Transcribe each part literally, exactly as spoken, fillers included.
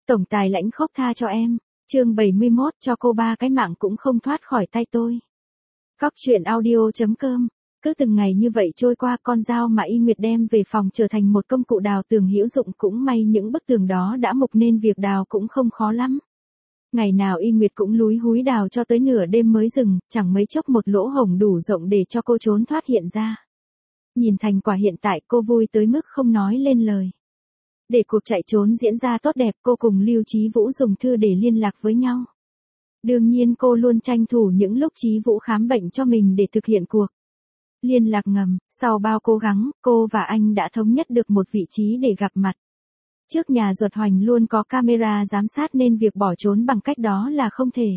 Tổng tài lãnh khốc tha cho em. Chương bảy mươi mốt, cho cô ba cái mạng cũng không thoát khỏi tay tôi. Cóc truyện audio chấm com. Cứ từng ngày như vậy trôi qua, con dao mà Y Nguyệt đem về phòng trở thành một công cụ đào tường hữu dụng, cũng may những bức tường đó đã mục nên việc đào cũng không khó lắm. Ngày nào Y Nguyệt cũng lúi húi đào cho tới nửa đêm mới dừng, chẳng mấy chốc một lỗ hổng đủ rộng để cho cô trốn thoát hiện ra. Nhìn thành quả hiện tại, cô vui tới mức không nói lên lời. Để cuộc chạy trốn diễn ra tốt đẹp, cô cùng Lưu Chí Vũ dùng thư để liên lạc với nhau. Đương nhiên cô luôn tranh thủ những lúc Chí Vũ khám bệnh cho mình để thực hiện cuộc liên lạc ngầm. Sau bao cố gắng, cô và anh đã thống nhất được một vị trí để gặp mặt. Trước nhà Duật Hoành luôn có camera giám sát nên việc bỏ trốn bằng cách đó là không thể.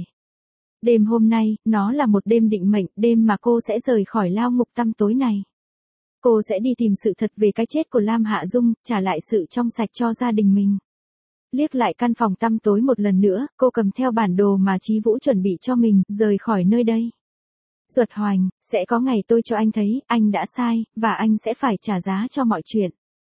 Đêm hôm nay, nó là một đêm định mệnh, đêm mà cô sẽ rời khỏi lao ngục tăm tối này. Cô sẽ đi tìm sự thật về cái chết của Lam Hạ Dung, trả lại sự trong sạch cho gia đình mình. Liếc lại căn phòng tăm tối một lần nữa, cô cầm theo bản đồ mà Chí Vũ chuẩn bị cho mình, rời khỏi nơi đây. Duật Hoành, sẽ có ngày tôi cho anh thấy, anh đã sai, và anh sẽ phải trả giá cho mọi chuyện.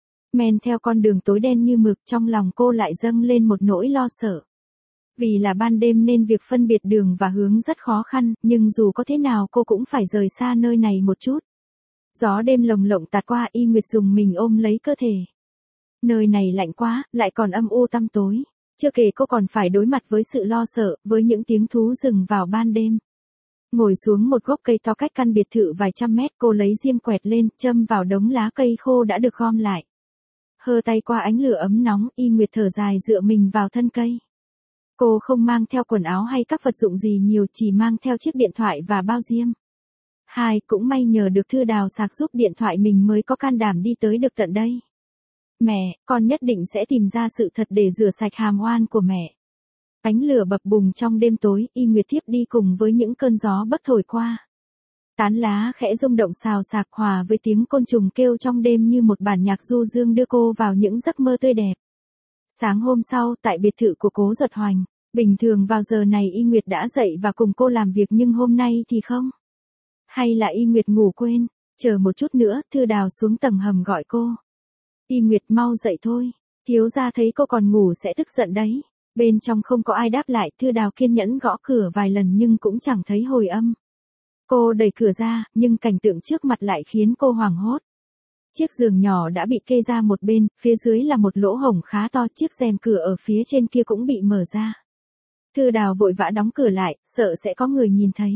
Men theo con đường tối đen như mực, trong lòng cô lại dâng lên một nỗi lo sợ. Vì là ban đêm nên việc phân biệt đường và hướng rất khó khăn, nhưng dù có thế nào cô cũng phải rời xa nơi này một chút. Gió đêm lồng lộng tạt qua, Y Nguyệt dùng mình ôm lấy cơ thể. Nơi này lạnh quá, lại còn âm u tăm tối. Chưa kể cô còn phải đối mặt với sự lo sợ, với những tiếng thú rừng vào ban đêm. Ngồi xuống một gốc cây to cách căn biệt thự vài trăm mét, cô lấy diêm quẹt lên, châm vào đống lá cây khô đã được gom lại. Hơ tay qua ánh lửa ấm nóng, Y Nguyệt thở dài dựa mình vào thân cây. Cô không mang theo quần áo hay các vật dụng gì nhiều, chỉ mang theo chiếc điện thoại và bao diêm. Hai, cũng may nhờ được Thư Đào sạc giúp điện thoại mình mới có can đảm đi tới được tận đây. Mẹ, con nhất định sẽ tìm ra sự thật để rửa sạch hàm oan của mẹ. Ánh lửa bập bùng trong đêm tối, Y Nguyệt thiếp đi cùng với những cơn gió bất thổi qua. Tán lá khẽ rung động xào xạc hòa với tiếng côn trùng kêu trong đêm như một bản nhạc du dương đưa cô vào những giấc mơ tươi đẹp. Sáng hôm sau, tại biệt thự của cố Duật Hoành, bình thường vào giờ này Y Nguyệt đã dậy và cùng cô làm việc nhưng hôm nay thì không. Hay là Y Nguyệt ngủ quên, chờ một chút nữa, Thư Đào xuống tầng hầm gọi cô. Y Nguyệt mau dậy thôi, thiếu gia thấy cô còn ngủ sẽ tức giận đấy. Bên trong không có ai đáp lại, Thư Đào kiên nhẫn gõ cửa vài lần nhưng cũng chẳng thấy hồi âm. Cô đẩy cửa ra, nhưng cảnh tượng trước mặt lại khiến cô hoảng hốt. Chiếc giường nhỏ đã bị kê ra một bên, phía dưới là một lỗ hổng khá to, chiếc rèm cửa ở phía trên kia cũng bị mở ra. Thư Đào vội vã đóng cửa lại, sợ sẽ có người nhìn thấy.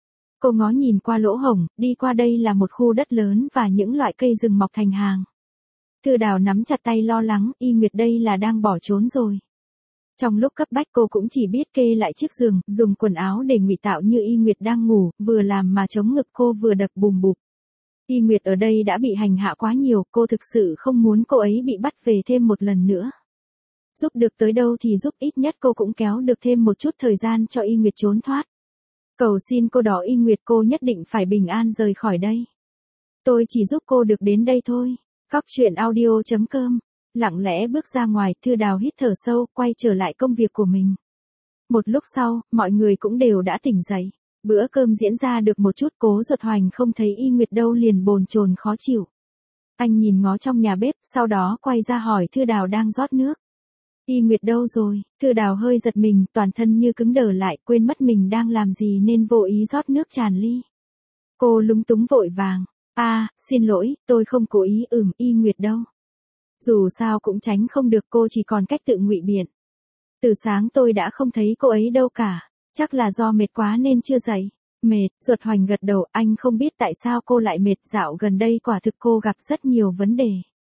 Cô ngó nhìn qua lỗ hổng, đi qua đây là một khu đất lớn và những loại cây rừng mọc thành hàng. Thư Đào nắm chặt tay lo lắng, Y Nguyệt đây là đang bỏ trốn rồi. Trong lúc cấp bách cô cũng chỉ biết kê lại chiếc giường, dùng quần áo để ngụy tạo như Y Nguyệt đang ngủ, vừa làm mà chống ngực cô vừa đập bùm bụp. Y Nguyệt ở đây đã bị hành hạ quá nhiều, cô thực sự không muốn cô ấy bị bắt về thêm một lần nữa. Giúp được tới đâu thì giúp, ít nhất cô cũng kéo được thêm một chút thời gian cho Y Nguyệt trốn thoát. Cầu xin cô đó Y Nguyệt, cô nhất định phải bình an rời khỏi đây. Tôi chỉ giúp cô được đến đây thôi. Cóc truyện audio chấm com. Lặng lẽ bước ra ngoài, Thư Đào hít thở sâu, quay trở lại công việc của mình. Một lúc sau, mọi người cũng đều đã tỉnh dậy. Bữa cơm diễn ra được một chút, cố Duật Hoành không thấy Y Nguyệt đâu liền bồn chồn khó chịu. Anh nhìn ngó trong nhà bếp, sau đó quay ra hỏi Thư Đào đang rót nước. Y Nguyệt đâu rồi? Thư Đào hơi giật mình, toàn thân như cứng đờ lại, quên mất mình đang làm gì nên vô ý rót nước tràn ly. Cô lúng túng vội vàng. À, xin lỗi, tôi không cố ý. Ừm, Y Nguyệt đâu? Dù sao cũng tránh không được, cô chỉ còn cách tự ngụy biện. Từ sáng tôi đã không thấy cô ấy đâu cả, chắc là do mệt quá nên chưa dậy. Mệt, Duật Hoành gật đầu, anh không biết tại sao cô lại mệt, dạo gần đây quả thực cô gặp rất nhiều vấn đề.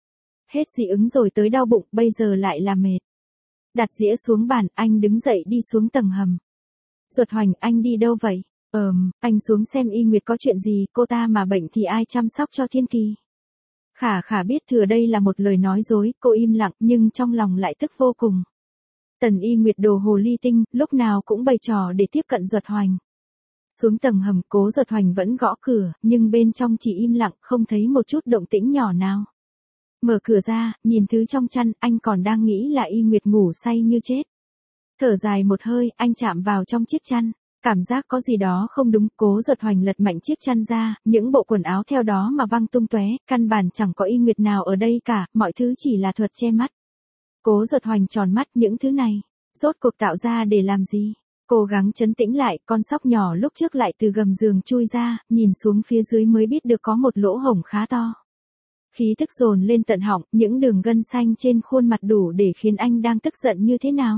Hết dị ứng rồi tới đau bụng, bây giờ lại là mệt. Đặt dĩa xuống bàn, anh đứng dậy đi xuống tầng hầm. Duật Hoành, anh đi đâu vậy? Ờm, anh xuống xem Y Nguyệt có chuyện gì, cô ta mà bệnh thì ai chăm sóc cho Thiên Kỳ. Khả Khả biết thừa đây là một lời nói dối, cô im lặng nhưng trong lòng lại tức vô cùng. Tần Y Nguyệt đồ hồ ly tinh, lúc nào cũng bày trò để tiếp cận Duật Hoành. Xuống tầng hầm, cố Duật Hoành vẫn gõ cửa, nhưng bên trong chỉ im lặng, không thấy một chút động tĩnh nhỏ nào. Mở cửa ra, nhìn thứ trong chăn, anh còn đang nghĩ là Y Nguyệt ngủ say như chết. Thở dài một hơi, anh chạm vào trong chiếc chăn. Cảm giác có gì đó không đúng, cố Duật Hoành lật mạnh chiếc chăn ra, những bộ quần áo theo đó mà văng tung tóe, căn bản chẳng có Y Nguyệt nào ở đây cả, mọi thứ chỉ là thuật che mắt. Cố Duật Hoành tròn mắt, những thứ này, rốt cuộc tạo ra để làm gì? Cố gắng trấn tĩnh lại, con sóc nhỏ lúc trước lại từ gầm giường chui ra, nhìn xuống phía dưới mới biết được có một lỗ hổng khá to. Khí tức dồn lên tận họng, những đường gân xanh trên khuôn mặt đủ để khiến anh đang tức giận như thế nào.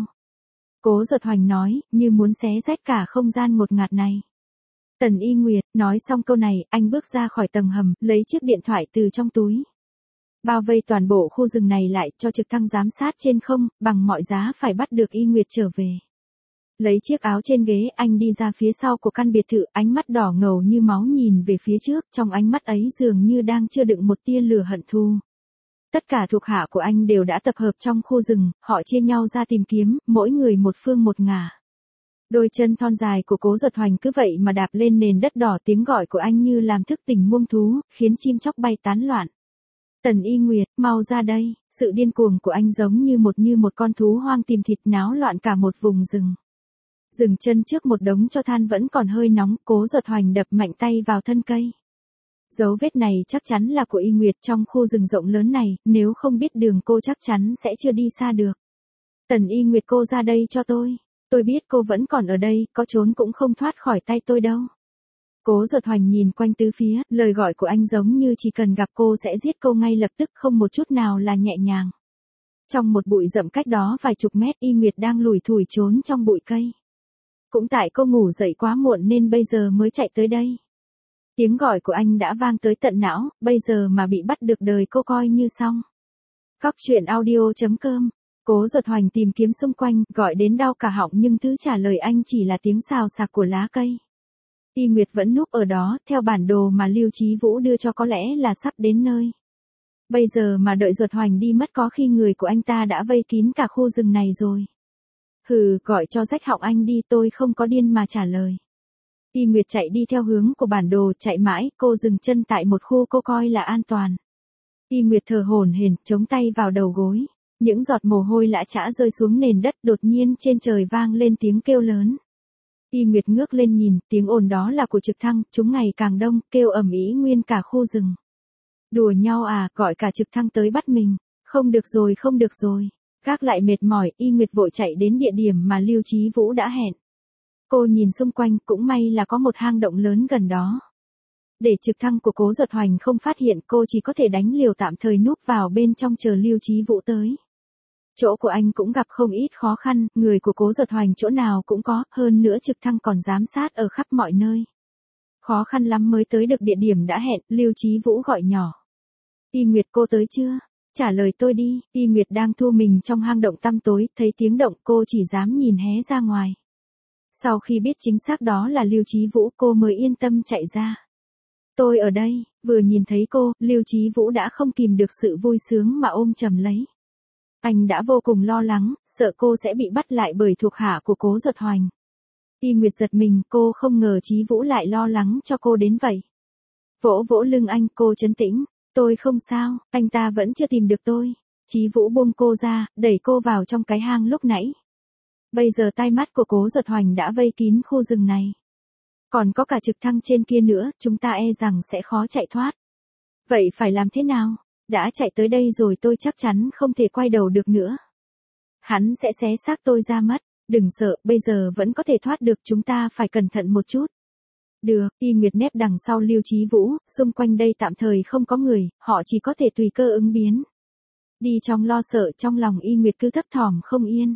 Cố Duật Hoành nói, như muốn xé rách cả không gian ngột ngạt này. Tần Y Nguyệt, nói xong câu này, anh bước ra khỏi tầng hầm, lấy chiếc điện thoại từ trong túi. Bao vây toàn bộ khu rừng này lại, cho trực thăng giám sát trên không, bằng mọi giá phải bắt được Y Nguyệt trở về. Lấy chiếc áo trên ghế, anh đi ra phía sau của căn biệt thự, ánh mắt đỏ ngầu như máu nhìn về phía trước, trong ánh mắt ấy dường như đang chứa đựng một tia lửa hận thù. Tất cả thuộc hạ của anh đều đã tập hợp trong khu rừng, họ chia nhau ra tìm kiếm, mỗi người một phương một ngả. Đôi chân thon dài của Cố Duật Hoành cứ vậy mà đạp lên nền đất đỏ, tiếng gọi của anh như làm thức tỉnh muông thú, khiến chim chóc bay tán loạn. Tần Y Nguyệt, mau ra đây, sự điên cuồng của anh giống như một như một con thú hoang tìm thịt, náo loạn cả một vùng rừng. Dừng chân trước một đống tro than vẫn còn hơi nóng, Cố Duật Hoành đập mạnh tay vào thân cây. Dấu vết này chắc chắn là của Y Nguyệt trong khu rừng rộng lớn này, nếu không biết đường cô chắc chắn sẽ chưa đi xa được. Tần Y Nguyệt, cô ra đây cho tôi. Tôi biết cô vẫn còn ở đây, có trốn cũng không thoát khỏi tay tôi đâu. Cố Duật Hoành nhìn quanh tứ phía, lời gọi của anh giống như chỉ cần gặp cô sẽ giết cô ngay lập tức, không một chút nào là nhẹ nhàng. Trong một bụi rậm cách đó vài chục mét, Y Nguyệt đang lủi thủi trốn trong bụi cây. Cũng tại cô ngủ dậy quá muộn nên bây giờ mới chạy tới đây. Tiếng gọi của anh đã vang tới tận não, bây giờ mà bị bắt được đời cô coi như xong. Cóc truyện audio chấm com. Cố Duật Hoành tìm kiếm xung quanh, gọi đến đau cả họng nhưng thứ trả lời anh chỉ là tiếng xào xạc của lá cây. Y Nguyệt vẫn núp ở đó, theo bản đồ mà Lưu Chí Vũ đưa cho có lẽ là sắp đến nơi. Bây giờ mà đợi Duật Hoành đi mất có khi người của anh ta đã vây kín cả khu rừng này rồi. Hừ, gọi cho rách họng anh đi, tôi không có điên mà trả lời. Y Nguyệt chạy đi theo hướng của bản đồ, chạy mãi, cô dừng chân tại một khu cô coi là an toàn. Y Nguyệt thở hổn hển, chống tay vào đầu gối. Những giọt mồ hôi lã chã rơi xuống nền đất, đột nhiên trên trời vang lên tiếng kêu lớn. Y Nguyệt ngước lên nhìn, tiếng ồn đó là của trực thăng, chúng ngày càng đông, kêu ầm ĩ nguyên cả khu rừng. Đùa nhau à, gọi cả trực thăng tới bắt mình. Không được rồi, không được rồi. Gác lại mệt mỏi, Y Nguyệt vội chạy đến địa điểm mà Lưu Chí Vũ đã hẹn. Cô nhìn xung quanh, cũng may là có một hang động lớn gần đó. Để trực thăng của Cố Duật Hoành không phát hiện, cô chỉ có thể đánh liều tạm thời núp vào bên trong chờ Lưu Chí Vũ tới. Chỗ của anh cũng gặp không ít khó khăn, người của Cố Duật Hoành chỗ nào cũng có, hơn nữa trực thăng còn giám sát ở khắp mọi nơi. Khó khăn lắm mới tới được địa điểm đã hẹn, Lưu Chí Vũ gọi nhỏ. Y Nguyệt, cô tới chưa? Trả lời tôi đi. Y Nguyệt đang thu mình trong hang động tăm tối, thấy tiếng động cô chỉ dám nhìn hé ra ngoài. Sau khi biết chính xác đó là Lưu Chí Vũ, cô mới yên tâm chạy ra. Tôi ở đây. Vừa nhìn thấy cô, Lưu Chí Vũ đã không kìm được sự vui sướng mà ôm chầm lấy. Anh đã vô cùng lo lắng, sợ cô sẽ bị bắt lại bởi thuộc hạ của Cố Duật Hoành. Y Nguyệt giật mình, cô không ngờ Chí Vũ lại lo lắng cho cô đến vậy. Vỗ vỗ lưng anh, cô trấn tĩnh. Tôi không sao, anh ta vẫn chưa tìm được tôi. Chí Vũ buông cô ra, đẩy cô vào trong cái hang lúc nãy. Bây giờ tai mắt của Cố Duật Hoành đã vây kín khu rừng này. Còn có cả trực thăng trên kia nữa, chúng ta e rằng sẽ khó chạy thoát. Vậy phải làm thế nào? Đã chạy tới đây rồi tôi chắc chắn không thể quay đầu được nữa. Hắn sẽ xé xác tôi ra mất. Đừng sợ, bây giờ vẫn có thể thoát được, chúng ta phải cẩn thận một chút. Được, Y Nguyệt nép đằng sau Lưu Chí Vũ, xung quanh đây tạm thời không có người, họ chỉ có thể tùy cơ ứng biến. Đi trong lo sợ, trong lòng Y Nguyệt cứ thấp thỏm không yên.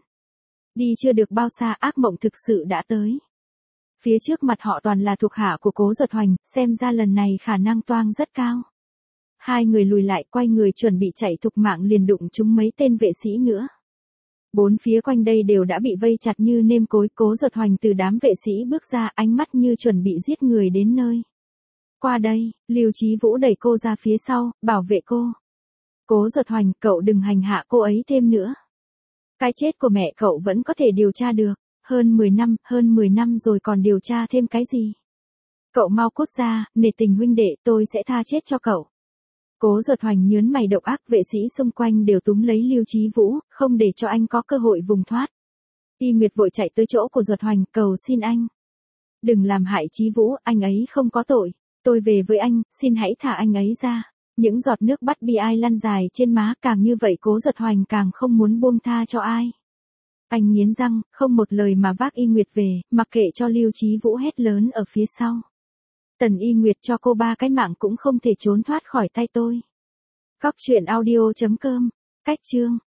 Đi chưa được bao xa, ác mộng thực sự đã tới. Phía trước mặt họ toàn là thuộc hạ của Cố Duật Hoành, xem ra lần này khả năng toang rất cao. Hai người lùi lại, quay người chuẩn bị chạy thục mạng liền đụng trúng mấy tên vệ sĩ nữa. Bốn phía quanh đây đều đã bị vây chặt như nêm cối. Cố Duật Hoành từ đám vệ sĩ bước ra, ánh mắt như chuẩn bị giết người đến nơi. Qua đây, Lưu Chí Vũ đẩy cô ra phía sau, bảo vệ cô. Cố Duật Hoành, cậu đừng hành hạ cô ấy thêm nữa. Cái chết của mẹ cậu vẫn có thể điều tra được. Hơn mười năm, hơn mười năm rồi còn điều tra thêm cái gì? Cậu mau cút ra, nể tình huynh đệ, tôi sẽ tha chết cho cậu. Cố Duật Hoành nhớn mày độc ác, vệ sĩ xung quanh đều túm lấy Lưu Chí Vũ, không để cho anh có cơ hội vùng thoát. Y Nguyệt vội chạy tới chỗ của Duật Hoành, cầu xin anh. Đừng làm hại Chí Vũ, anh ấy không có tội. Tôi về với anh, xin hãy thả anh ấy ra. Những giọt nước bắt bi ai lăn dài trên má, càng như vậy Cố Giật Hoành càng không muốn buông tha cho ai. Anh nghiến răng, không một lời mà vác Y Nguyệt về, mặc kệ cho Lưu Chí Vũ hét lớn ở phía sau. Tần Y Nguyệt cho cô ba cái mạng cũng không thể trốn thoát khỏi tay tôi. Cóc truyện audio chấm com. Cách chương